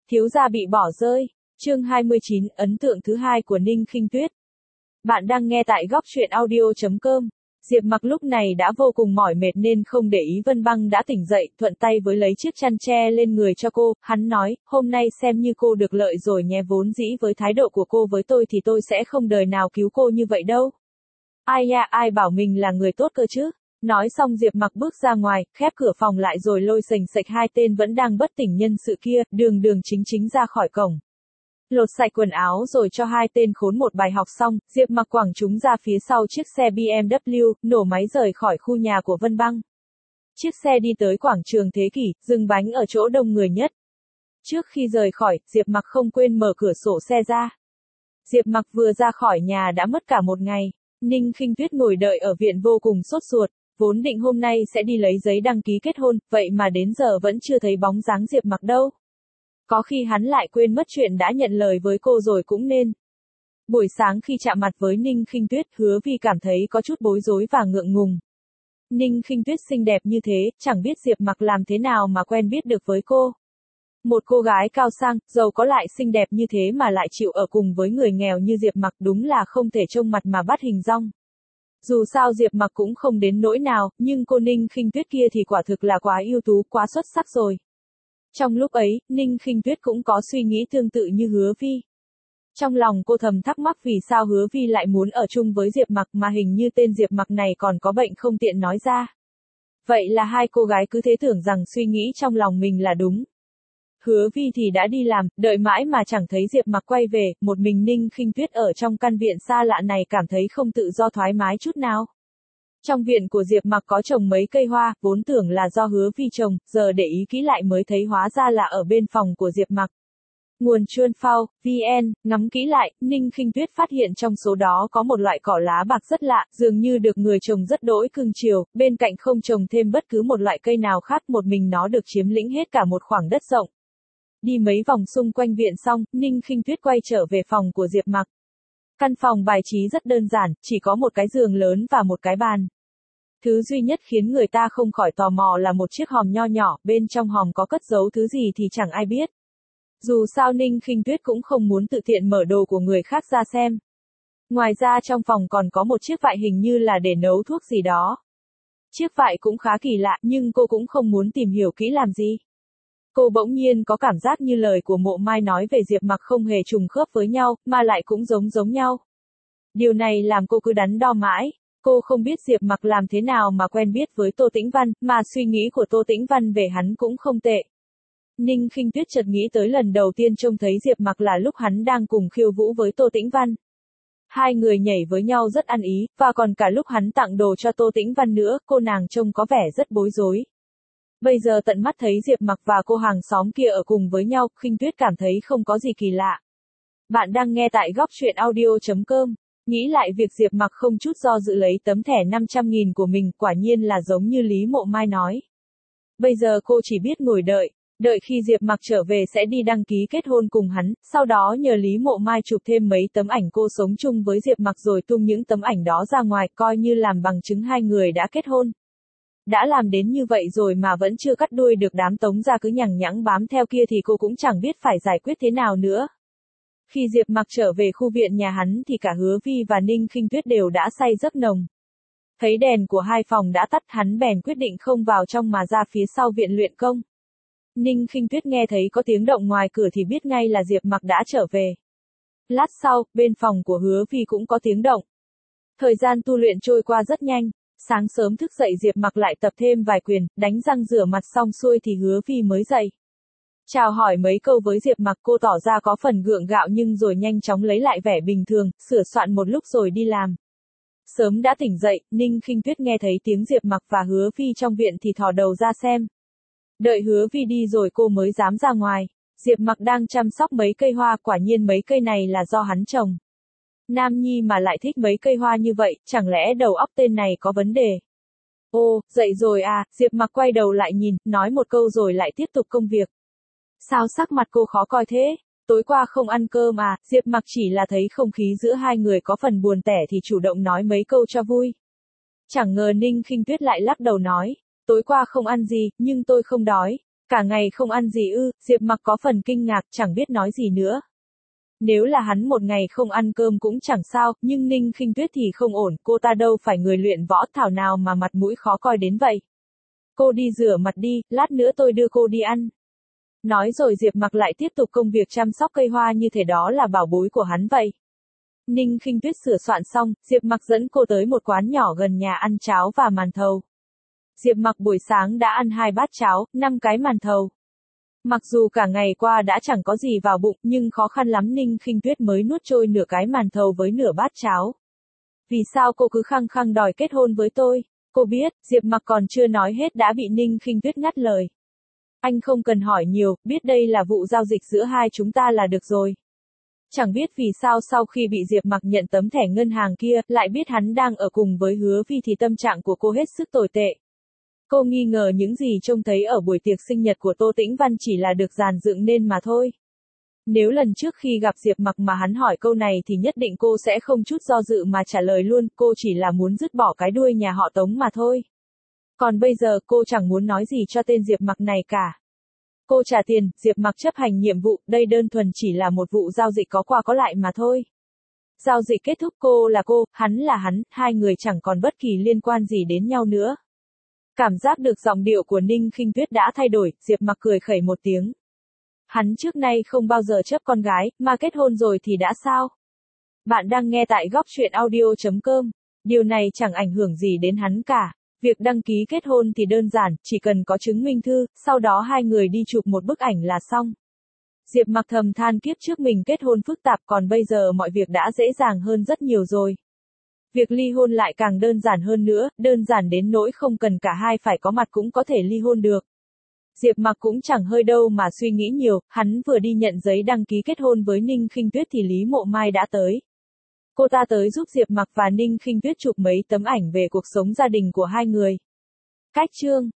Thiếu gia bị bỏ rơi. Chương 29, ấn tượng thứ hai của Ninh Khinh Tuyết. Bạn đang nghe tại góc truyện audio.com. Diệp Mặc lúc này đã vô cùng mỏi mệt nên không để ý Vân Băng đã tỉnh dậy, thuận tay với lấy chiếc chăn che lên người cho cô, hắn nói, hôm nay xem như cô được lợi rồi nhé, vốn dĩ với thái độ của cô với tôi thì tôi sẽ không đời nào cứu cô như vậy đâu. Ai nha, ai bảo mình là người tốt cơ chứ. Nói xong Diệp Mặc bước ra ngoài, khép cửa phòng lại rồi lôi sành sạch hai tên vẫn đang bất tỉnh nhân sự kia, đường đường chính chính ra khỏi cổng. Lột sạch quần áo rồi cho hai tên khốn một bài học xong, Diệp Mặc quẳng chúng ra phía sau chiếc xe BMW, nổ máy rời khỏi khu nhà của Vân Băng. Chiếc xe đi tới quảng trường Thế Kỷ, dừng bánh ở chỗ đông người nhất. Trước khi rời khỏi, Diệp Mặc không quên mở cửa sổ xe ra. Diệp Mặc vừa ra khỏi nhà đã mất cả một ngày. Ninh Khinh Tuyết ngồi đợi ở viện vô cùng sốt ruột, vốn định hôm nay sẽ đi lấy giấy đăng ký kết hôn, vậy mà đến giờ vẫn chưa thấy bóng dáng Diệp Mặc đâu. Có khi hắn lại quên mất chuyện đã nhận lời với cô rồi cũng nên. Buổi sáng khi chạm mặt với Ninh Khinh Tuyết, Hứa Vi cảm thấy có chút bối rối và ngượng ngùng. Ninh Khinh Tuyết xinh đẹp như thế, chẳng biết Diệp Mặc làm thế nào mà quen biết được với cô. Một cô gái cao sang, giàu có lại xinh đẹp như thế mà lại chịu ở cùng với người nghèo như Diệp Mặc, đúng là không thể trông mặt mà bắt hình dong. Dù sao Diệp Mặc cũng không đến nỗi nào, nhưng cô Ninh Khinh Tuyết kia thì quả thực là quá ưu tú, quá xuất sắc rồi. Trong lúc ấy, Ninh Khinh Tuyết cũng có suy nghĩ tương tự như Hứa Vi. Trong lòng cô thầm thắc mắc vì sao Hứa Vi lại muốn ở chung với Diệp Mặc mà hình như tên Diệp Mặc này còn có bệnh không tiện nói ra. Vậy là hai cô gái cứ thế tưởng rằng suy nghĩ trong lòng mình là đúng. Hứa Vi thì đã đi làm, đợi mãi mà chẳng thấy Diệp Mặc quay về, một mình Ninh Khinh Tuyết ở trong căn viện xa lạ này cảm thấy không tự do thoải mái chút nào. Trong viện của Diệp Mặc có trồng mấy cây hoa, vốn tưởng là do Hứa Vi trồng, giờ để ý kỹ lại mới thấy hóa ra là ở bên phòng của Diệp Mặc. Nguồn Chuan Phao, VN, ngắm kỹ lại, Ninh Khinh Tuyết phát hiện trong số đó có một loại cỏ lá bạc rất lạ, dường như được người trồng rất đỗi cưng chiều, bên cạnh không trồng thêm bất cứ một loại cây nào khác, một mình nó được chiếm lĩnh hết cả một khoảng đất rộng. Đi mấy vòng xung quanh viện xong, Ninh Khinh Tuyết quay trở về phòng của Diệp Mặc. Căn phòng bài trí rất đơn giản, chỉ có một cái giường lớn và một cái bàn. Thứ duy nhất khiến người ta không khỏi tò mò là một chiếc hòm nho nhỏ, bên trong hòm có cất giấu thứ gì thì chẳng ai biết. Dù sao Ninh Khinh Tuyết cũng không muốn tự tiện mở đồ của người khác ra xem. Ngoài ra trong phòng còn có một chiếc vại hình như là để nấu thuốc gì đó. Chiếc vại cũng khá kỳ lạ, nhưng cô cũng không muốn tìm hiểu kỹ làm gì. Cô bỗng nhiên có cảm giác như lời của Mộ Mai nói về Diệp Mặc không hề trùng khớp với nhau, mà lại cũng giống nhau. Điều này làm cô cứ đắn đo mãi. Cô không biết Diệp Mặc làm thế nào mà quen biết với Tô Tĩnh Văn, mà suy nghĩ của Tô Tĩnh Văn về hắn cũng không tệ. Ninh Khinh Tuyết chợt nghĩ tới lần đầu tiên trông thấy Diệp Mặc là lúc hắn đang cùng khiêu vũ với Tô Tĩnh Văn. Hai người nhảy với nhau rất ăn ý, và còn cả lúc hắn tặng đồ cho Tô Tĩnh Văn nữa, cô nàng trông có vẻ rất bối rối. Bây giờ tận mắt thấy Diệp Mặc và cô hàng xóm kia ở cùng với nhau, Khinh Tuyết cảm thấy không có gì kỳ lạ. Bạn đang nghe tại góc truyện audio.com. Nghĩ lại việc Diệp Mặc không chút do dự lấy tấm thẻ 500.000 của mình, quả nhiên là giống như Lý Mộ Mai nói. Bây giờ cô chỉ biết ngồi đợi khi Diệp Mặc trở về sẽ đi đăng ký kết hôn cùng hắn, sau đó nhờ Lý Mộ Mai chụp thêm mấy tấm ảnh cô sống chung với Diệp Mặc rồi tung những tấm ảnh đó ra ngoài, coi như làm bằng chứng hai người đã kết hôn. Đã làm đến như vậy rồi mà vẫn chưa cắt đuôi được đám Tống gia cứ nhằng nhẵng bám theo kia thì cô cũng chẳng biết phải giải quyết thế nào nữa. Khi Diệp Mặc trở về khu viện nhà hắn thì cả Hứa Vi và Ninh Khinh Tuyết đều đã say giấc nồng. Thấy đèn của hai phòng đã tắt, hắn bèn quyết định không vào trong mà ra phía sau viện luyện công. Ninh Khinh Tuyết nghe thấy có tiếng động ngoài cửa thì biết ngay là Diệp Mặc đã trở về. Lát sau, bên phòng của Hứa Vi cũng có tiếng động. Thời gian tu luyện trôi qua rất nhanh. Sáng sớm thức dậy Diệp Mặc lại tập thêm vài quyền, đánh răng rửa mặt xong xuôi thì Hứa Vi mới dậy. Chào hỏi mấy câu với Diệp Mặc, cô tỏ ra có phần gượng gạo nhưng rồi nhanh chóng lấy lại vẻ bình thường, sửa soạn một lúc rồi đi làm. Sớm đã tỉnh dậy, Ninh Khinh Tuyết nghe thấy tiếng Diệp Mặc và Hứa Vi trong viện thì thò đầu ra xem. Đợi Hứa Vi đi rồi cô mới dám ra ngoài. Diệp Mặc đang chăm sóc mấy cây hoa, quả nhiên mấy cây này là do hắn trồng. Nam nhi mà lại thích mấy cây hoa như vậy, chẳng lẽ đầu óc tên này có vấn đề? Ô, dậy rồi à, Diệp Mặc quay đầu lại nhìn, nói một câu rồi lại tiếp tục công việc. Sao sắc mặt cô khó coi thế? Tối qua không ăn cơm à? Diệp Mặc chỉ là thấy không khí giữa hai người có phần buồn tẻ thì chủ động nói mấy câu cho vui. Chẳng ngờ Ninh Khinh Tuyết lại lắc đầu nói, tối qua không ăn gì, nhưng tôi không đói. Cả ngày không ăn gì ư? Diệp Mặc có phần kinh ngạc, chẳng biết nói gì nữa. Nếu là hắn một ngày không ăn cơm cũng chẳng sao, nhưng Ninh Khinh Tuyết thì không ổn, cô ta đâu phải người luyện võ thảo nào mà mặt mũi khó coi đến vậy. Cô đi rửa mặt đi, lát nữa tôi đưa cô đi ăn. Nói rồi Diệp Mặc lại tiếp tục công việc chăm sóc cây hoa như thể đó là bảo bối của hắn vậy. Ninh Khinh Tuyết sửa soạn xong, Diệp Mặc dẫn cô tới một quán nhỏ gần nhà ăn cháo và màn thầu. Diệp Mặc buổi sáng đã ăn 2 bát cháo, 5 cái màn thầu. Mặc dù cả ngày qua đã chẳng có gì vào bụng, nhưng khó khăn lắm Ninh Khinh Tuyết mới nuốt trôi nửa cái màn thầu với nửa bát cháo. Vì sao cô cứ khăng khăng đòi kết hôn với tôi? Cô biết, Diệp Mặc còn chưa nói hết đã bị Ninh Khinh Tuyết ngắt lời. Anh không cần hỏi nhiều, biết đây là vụ giao dịch giữa hai chúng ta là được rồi. Chẳng biết vì sao sau khi bị Diệp Mặc nhận tấm thẻ ngân hàng kia, lại biết hắn đang ở cùng với Hứa Vi thì tâm trạng của cô hết sức tồi tệ. Cô nghi ngờ những gì trông thấy ở buổi tiệc sinh nhật của Tô Tĩnh Văn chỉ là được dàn dựng nên mà thôi. Nếu lần trước khi gặp Diệp Mặc mà hắn hỏi câu này thì nhất định cô sẽ không chút do dự mà trả lời luôn, cô chỉ là muốn dứt bỏ cái đuôi nhà họ Tống mà thôi. Còn bây giờ cô chẳng muốn nói gì cho tên Diệp Mặc này cả. Cô trả tiền, Diệp Mặc chấp hành nhiệm vụ, đây đơn thuần chỉ là một vụ giao dịch có qua có lại mà thôi. Giao dịch kết thúc, cô là cô, hắn là hắn, hai người chẳng còn bất kỳ liên quan gì đến nhau nữa. Cảm giác được giọng điệu của Ninh Khinh Tuyết đã thay đổi, Diệp Mặc cười khẩy một tiếng. Hắn trước nay không bao giờ chấp con gái, mà kết hôn rồi thì đã sao? Bạn đang nghe tại góc truyện audio.com. Điều này chẳng ảnh hưởng gì đến hắn cả. Việc đăng ký kết hôn thì đơn giản, chỉ cần có chứng minh thư, sau đó hai người đi chụp một bức ảnh là xong. Diệp Mặc thầm than kiếp trước mình kết hôn phức tạp, còn bây giờ mọi việc đã dễ dàng hơn rất nhiều rồi. Việc ly hôn lại càng đơn giản hơn nữa, đơn giản đến nỗi không cần cả hai phải có mặt cũng có thể ly hôn được. Diệp Mặc cũng chẳng hơi đâu mà suy nghĩ nhiều, hắn vừa đi nhận giấy đăng ký kết hôn với Ninh Khinh Tuyết thì Lý Mộ Mai đã tới. Cô ta tới giúp Diệp Mặc và Ninh Khinh Tuyết chụp mấy tấm ảnh về cuộc sống gia đình của hai người. Cách chương